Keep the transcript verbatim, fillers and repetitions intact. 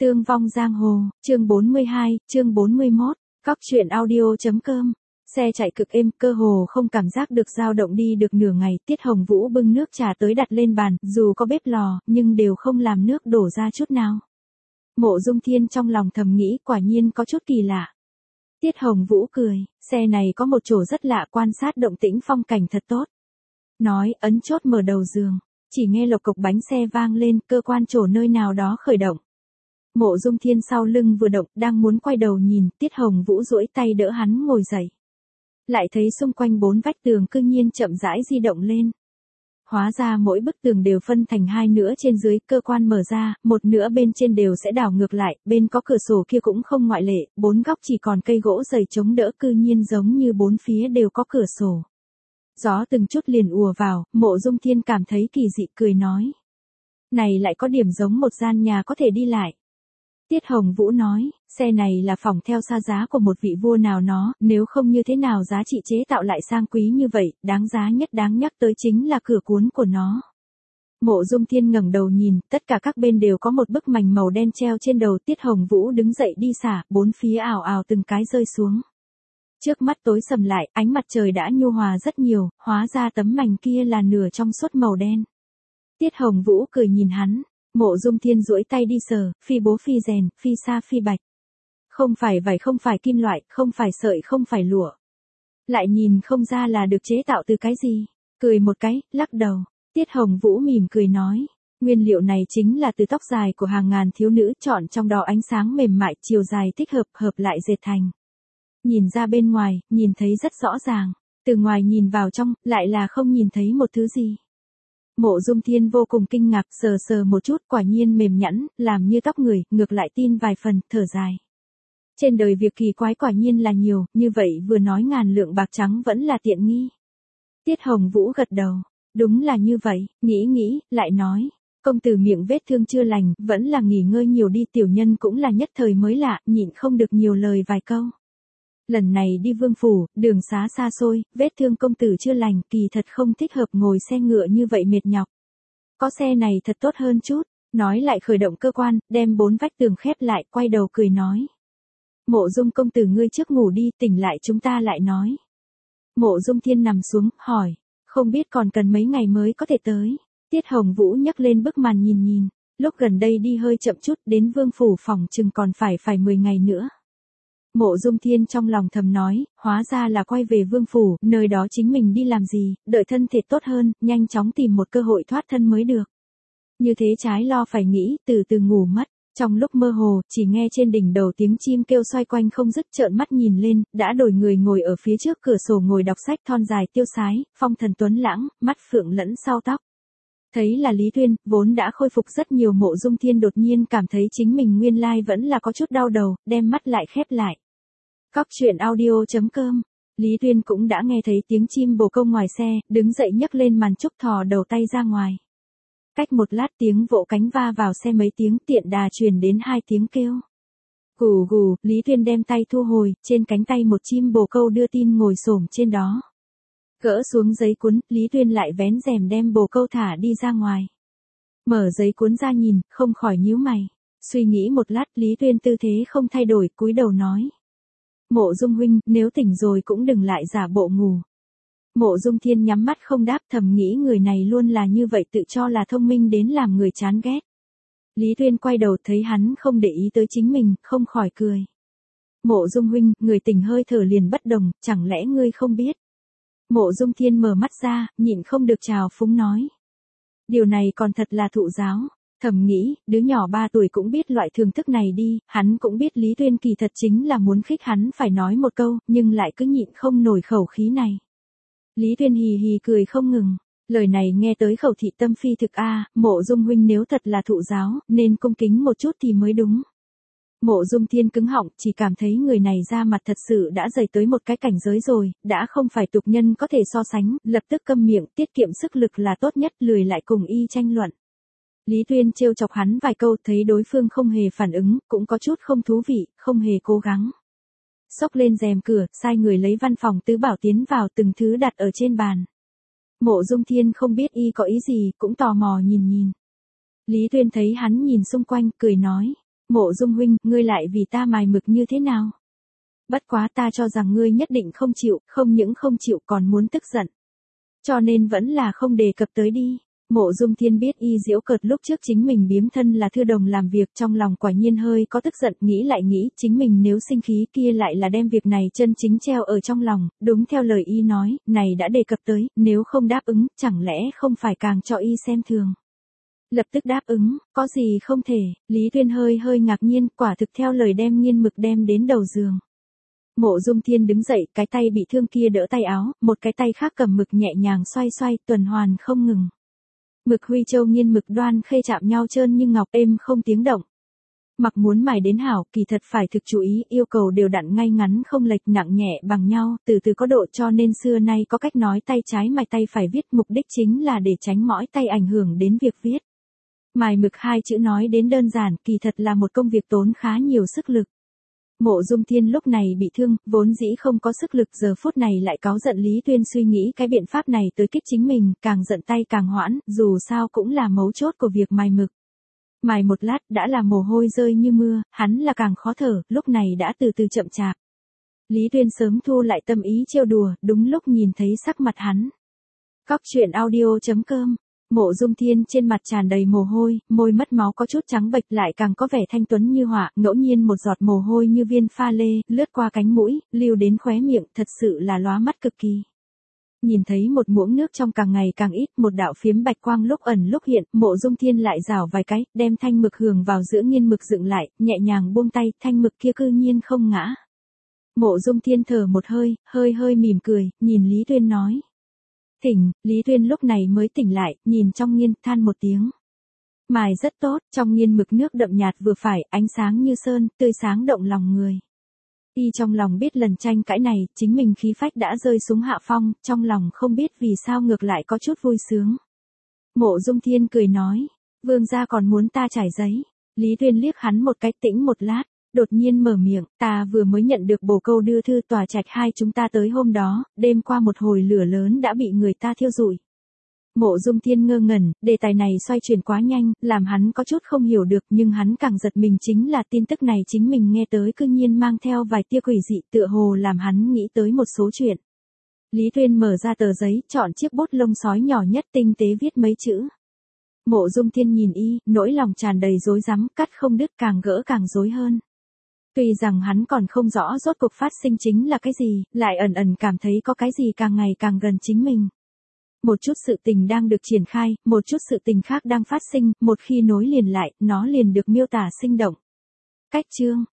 Tương vong giang hồ, chương bốn mươi hai, chương bốn mươi mốt, Cóc truyện audio.com. Xe chạy cực êm, cơ hồ không cảm giác được dao động đi được nửa ngày, Tiết Hồng Vũ bưng nước trà tới đặt lên bàn, dù có bếp lò, nhưng đều không làm nước đổ ra chút nào. Mộ Dung Thiên trong lòng thầm nghĩ, quả nhiên có chút kỳ lạ. Tiết Hồng Vũ cười, xe này có một chỗ rất lạ, quan sát động tĩnh phong cảnh thật tốt. Nói, ấn chốt mở đầu giường, chỉ nghe lộc cộc bánh xe vang lên, cơ quan chỗ nơi nào đó khởi động. Mộ Dung Thiên sau lưng vừa động, đang muốn quay đầu nhìn, Tiết Hồng Vũ duỗi tay đỡ hắn ngồi dậy. Lại thấy xung quanh bốn vách tường cư nhiên chậm rãi di động lên. Hóa ra mỗi bức tường đều phân thành hai nửa trên dưới, cơ quan mở ra, một nửa bên trên đều sẽ đảo ngược lại, bên có cửa sổ kia cũng không ngoại lệ, bốn góc chỉ còn cây gỗ dày chống đỡ, cư nhiên giống như bốn phía đều có cửa sổ. Gió từng chút liền ùa vào, Mộ Dung Thiên cảm thấy kỳ dị, cười nói. Này lại có điểm giống một gian nhà có thể đi lại. Tiết Hồng Vũ nói, xe này là phỏng theo xa giá của một vị vua nào nó, nếu không như thế nào giá trị chế tạo lại sang quý như vậy, đáng giá nhất đáng nhắc tới chính là cửa cuốn của nó. Mộ Dung Thiên ngẩng đầu nhìn, tất cả các bên đều có một bức mành màu đen treo trên đầu, Tiết Hồng Vũ đứng dậy đi xả, bốn phía ảo ảo từng cái rơi xuống. Trước mắt tối sầm lại, ánh mặt trời đã nhu hòa rất nhiều, hóa ra tấm mành kia là nửa trong suốt màu đen. Tiết Hồng Vũ cười nhìn hắn. Mộ Dung Thiên duỗi tay đi sờ, phi bố phi rèn, phi sa phi bạch. Không phải vải, không phải kim loại, không phải sợi, không phải lụa. Lại nhìn không ra là được chế tạo từ cái gì. Cười một cái, lắc đầu. Tiết Hồng Vũ mỉm cười nói. Nguyên liệu này chính là từ tóc dài của hàng ngàn thiếu nữ, chọn trong đó ánh sáng mềm mại, chiều dài thích hợp, hợp lại dệt thành. Nhìn ra bên ngoài, nhìn thấy rất rõ ràng. Từ ngoài nhìn vào trong, lại là không nhìn thấy một thứ gì. Mộ Dung Thiên vô cùng kinh ngạc, sờ sờ một chút, quả nhiên mềm nhẵn, làm như tóc người, ngược lại tin vài phần, thở dài. Trên đời việc kỳ quái quả nhiên là nhiều, như vậy vừa nói ngàn lượng bạc trắng vẫn là tiện nghi. Tiết Hồng Vũ gật đầu, đúng là như vậy, nghĩ nghĩ, lại nói, công tử miệng vết thương chưa lành, vẫn là nghỉ ngơi nhiều đi, tiểu nhân cũng là nhất thời mới lạ, nhịn không được nhiều lời vài câu. Lần này đi vương phủ, đường xá xa xôi, vết thương công tử chưa lành, kỳ thật không thích hợp ngồi xe ngựa như vậy mệt nhọc. Có xe này thật tốt hơn chút, nói lại khởi động cơ quan, đem bốn vách tường khép lại, quay đầu cười nói. Mộ Dung công tử ngươi trước ngủ đi, tỉnh lại chúng ta lại nói. Mộ Dung Thiên nằm xuống, hỏi, không biết còn cần mấy ngày mới có thể tới. Tiết Hồng Vũ nhấc lên bức màn nhìn nhìn, lúc gần đây đi hơi chậm chút, đến vương phủ phòng chừng còn phải phải mười ngày nữa. Mộ Dung Thiên trong lòng thầm nói, hóa ra là quay về vương phủ, nơi đó chính mình đi làm gì, đợi thân thể tốt hơn, nhanh chóng tìm một cơ hội thoát thân mới được. Như thế trái lo phải nghĩ, từ từ ngủ mất, trong lúc mơ hồ, chỉ nghe trên đỉnh đầu tiếng chim kêu xoay quanh không dứt, trợn mắt nhìn lên, đã đổi người ngồi ở phía trước cửa sổ ngồi đọc sách, thon dài tiêu sái, phong thần tuấn lãng, mắt phượng lẫn sau tóc. Thấy là Lý Tuyên, vốn đã khôi phục rất nhiều. Mộ Dung Thiên đột nhiên cảm thấy chính mình nguyên lai vẫn là có chút đau đầu, đem mắt lại khép lại. Cóc truyện audio.com. Lý Tuyên cũng đã nghe thấy tiếng chim bồ câu ngoài xe, đứng dậy nhấc lên màn trúc thò đầu tay ra ngoài. Cách một lát tiếng vỗ cánh va vào xe mấy tiếng, tiện đà truyền đến hai tiếng kêu. Gù gù, Lý Tuyên đem tay thu hồi, trên cánh tay một chim bồ câu đưa tin ngồi xổm trên đó. Gỡ xuống giấy cuốn, Lý Tuyên lại vén rèm đem bồ câu thả đi ra ngoài. Mở giấy cuốn ra nhìn, không khỏi nhíu mày. Suy nghĩ một lát, Lý Tuyên tư thế không thay đổi, cúi đầu nói. Mộ Dung huynh, nếu tỉnh rồi cũng đừng lại giả bộ ngủ. Mộ Dung Thiên nhắm mắt không đáp, thầm nghĩ người này luôn là như vậy, tự cho là thông minh đến làm người chán ghét. Lý Tuyên quay đầu thấy hắn không để ý tới chính mình, không khỏi cười. Mộ Dung huynh, người tỉnh hơi thở liền bất đồng, chẳng lẽ ngươi không biết? Mộ Dung Thiên mở mắt ra, nhịn không được trào phúng nói. Điều này còn thật là thụ giáo. Thầm nghĩ, đứa nhỏ ba tuổi cũng biết loại thường thức này đi, hắn cũng biết Lý Tuyên kỳ thật chính là muốn khích hắn phải nói một câu, nhưng lại cứ nhịn không nổi khẩu khí này. Lý Tuyên hì hì cười không ngừng, lời này nghe tới khẩu thị tâm phi thực a, Mộ Dung huynh nếu thật là thụ giáo, nên cung kính một chút thì mới đúng. Mộ Dung Thiên cứng họng, chỉ cảm thấy người này ra mặt thật sự đã dày tới một cái cảnh giới rồi, đã không phải tục nhân có thể so sánh, lập tức câm miệng, tiết kiệm sức lực là tốt nhất, lười lại cùng y tranh luận. Lý Tuyên trêu chọc hắn vài câu, thấy đối phương không hề phản ứng, cũng có chút không thú vị, không hề cố gắng. Xốc lên rèm cửa, sai người lấy văn phòng tứ bảo tiến vào, từng thứ đặt ở trên bàn. Mộ Dung Thiên không biết y có ý gì, cũng tò mò nhìn nhìn. Lý Tuyên thấy hắn nhìn xung quanh, cười nói. Mộ Dung huynh, ngươi lại vì ta mài mực như thế nào? Bất quá ta cho rằng ngươi nhất định không chịu, không những không chịu còn muốn tức giận. Cho nên vẫn là không đề cập tới đi. Mộ Dung Thiên biết Y Diễu Cợt lúc trước chính mình biếm thân là thư đồng làm việc, trong lòng quả nhiên hơi có tức giận, nghĩ lại nghĩ, chính mình nếu sinh khí kia lại là đem việc này chân chính treo ở trong lòng, đúng theo lời Y nói, này đã đề cập tới, nếu không đáp ứng, chẳng lẽ không phải càng cho Y xem thường. Lập tức đáp ứng, có gì không thể, Lý Tuyên hơi hơi ngạc nhiên, quả thực theo lời đem nghiên mực đem đến đầu giường. Mộ Dung Thiên đứng dậy, cái tay bị thương kia đỡ tay áo, một cái tay khác cầm mực nhẹ nhàng xoay xoay, tuần hoàn không ngừng. Mực Huy Châu nghiên mực đoan khê chạm nhau trơn như ngọc, êm không tiếng động. Mặc muốn mài đến hảo, kỳ thật phải thực chú ý, yêu cầu đều đặn ngay ngắn không lệch, nặng nhẹ bằng nhau, từ từ có độ, cho nên xưa nay có cách nói tay trái mài tay phải viết, mục đích chính là để tránh mỏi tay ảnh hưởng đến việc viết. Mài mực hai chữ nói đến đơn giản, kỳ thật là một công việc tốn khá nhiều sức lực. Mộ Dung Thiên lúc này bị thương, vốn dĩ không có sức lực, giờ phút này lại cáu giận Lý Tuyên suy nghĩ cái biện pháp này tới kích chính mình, càng giận tay càng hoãn, dù sao cũng là mấu chốt của việc mài mực. Mài một lát, đã là mồ hôi rơi như mưa, hắn là càng khó thở, lúc này đã từ từ chậm chạp. Lý Tuyên sớm thu lại tâm ý trêu đùa, đúng lúc nhìn thấy sắc mặt hắn. Cóc truyện audio chấm com. Mộ Dung Thiên trên mặt tràn đầy mồ hôi, môi mất máu có chút trắng bệch, lại càng có vẻ thanh tuấn như họa, ngẫu nhiên một giọt mồ hôi như viên pha lê, lướt qua cánh mũi, lưu đến khóe miệng, thật sự là lóa mắt cực kỳ. Nhìn thấy một muỗng nước trong càng ngày càng ít, một đạo phiếm bạch quang lúc ẩn lúc hiện, Mộ Dung Thiên lại rảo vài cái, đem thanh mực hường vào giữa nghiên mực dựng lại, nhẹ nhàng buông tay, thanh mực kia cư nhiên không ngã. Mộ Dung Thiên thở một hơi, hơi hơi mỉm cười, nhìn Lý Tuyên nói. Tỉnh, Lý Tuyên lúc này mới tỉnh lại, nhìn trong nghiên, than một tiếng. Mài rất tốt, trong nghiên mực nước đậm nhạt vừa phải, ánh sáng như sơn, tươi sáng động lòng người. Y trong lòng biết lần tranh cãi này, chính mình khí phách đã rơi xuống hạ phong, trong lòng không biết vì sao ngược lại có chút vui sướng. Mộ Dung Thiên cười nói, vương gia còn muốn ta trải giấy. Lý Tuyên liếc hắn một cái, tĩnh một lát. Đột nhiên mở miệng, ta vừa mới nhận được bổ câu đưa thư tòa trạch hai chúng ta tới hôm đó, đêm qua một hồi lửa lớn đã bị người ta thiêu rụi. Mộ Dung Thiên ngơ ngẩn, đề tài này xoay chuyển quá nhanh, làm hắn có chút không hiểu được, nhưng hắn càng giật mình chính là tin tức này chính mình nghe tới cư nhiên mang theo vài tia quỷ dị, tựa hồ làm hắn nghĩ tới một số chuyện. Lý Tuyên mở ra tờ giấy, chọn chiếc bút lông sói nhỏ nhất, tinh tế viết mấy chữ. Mộ Dung Thiên nhìn y, nỗi lòng tràn đầy rối rắm, cắt không đứt, càng gỡ càng rối hơn. Tuy rằng hắn còn không rõ rốt cuộc phát sinh chính là cái gì, lại ẩn ẩn cảm thấy có cái gì càng ngày càng gần chính mình. Một chút sự tình đang được triển khai, một chút sự tình khác đang phát sinh, một khi nối liền lại, nó liền được miêu tả sinh động. Cách chương